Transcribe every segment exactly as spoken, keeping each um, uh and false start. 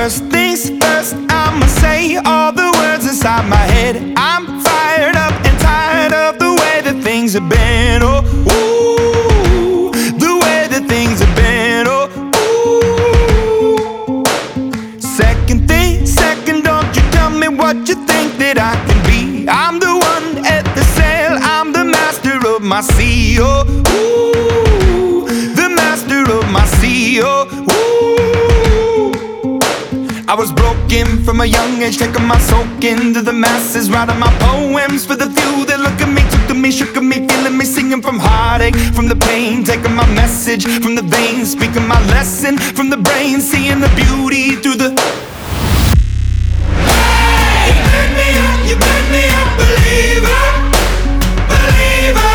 First things first, I'ma say all the words inside my head. I'm fired up and tired of the way that things have been. Oh, ooh, the way that things have been. Oh, ooh. Second thing, second, don't you tell me what you think that I can be. I'm the one at the sail, I'm the master of my sea. Oh, ooh, the master of my sea. Oh, ooh. I was broken from a young age, taking my soak into the masses, writing my poems for the few that look at me, took to me, shook at me, feeling me, singing from heartache, from the pain, taking my message from the veins, speaking my lesson from the brain, seeing the beauty through the. Hey, you burn me up, you burn me up, believer, believer.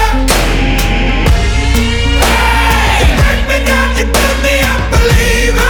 Hey, you burn me down, you burn me up, believer.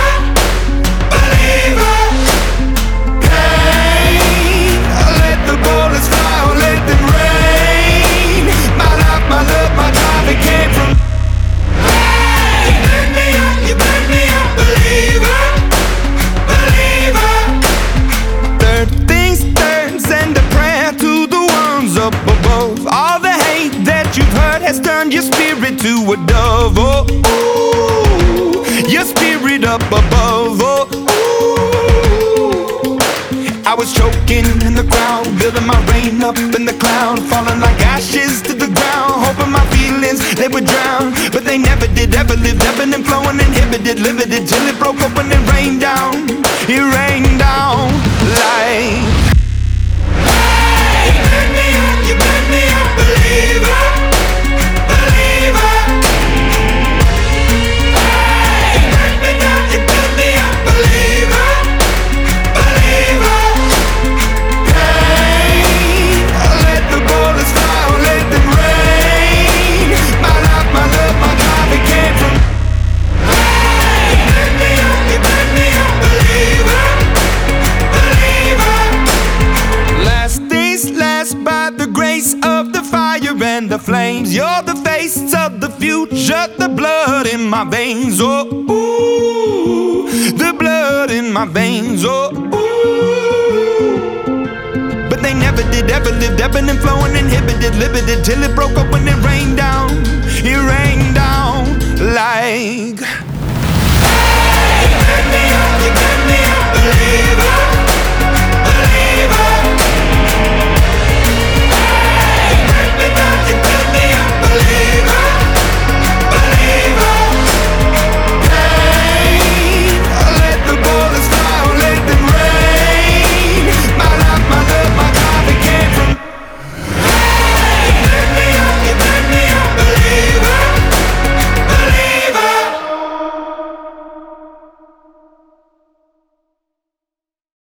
Has turned your spirit to a dove. Oh, ooh, your spirit up above. Oh, ooh. I was choking in the crowd, building my rain up in the cloud, falling like ashes to the ground, hoping my feelings they would drown, but they never did. Ever lived, ebbing and flowing, inhibited, limited, till it broke open and rained down. It rained down like. Hey, you burn me up, you burn me up, believer. And the flames, you're the face of the future, the blood in my veins. Oh, ooh, the blood in my veins. Oh, ooh. But they never did, ever lived, ebbing and flowing, inhibited, limited, till it broke up when it rained down. It rained down like.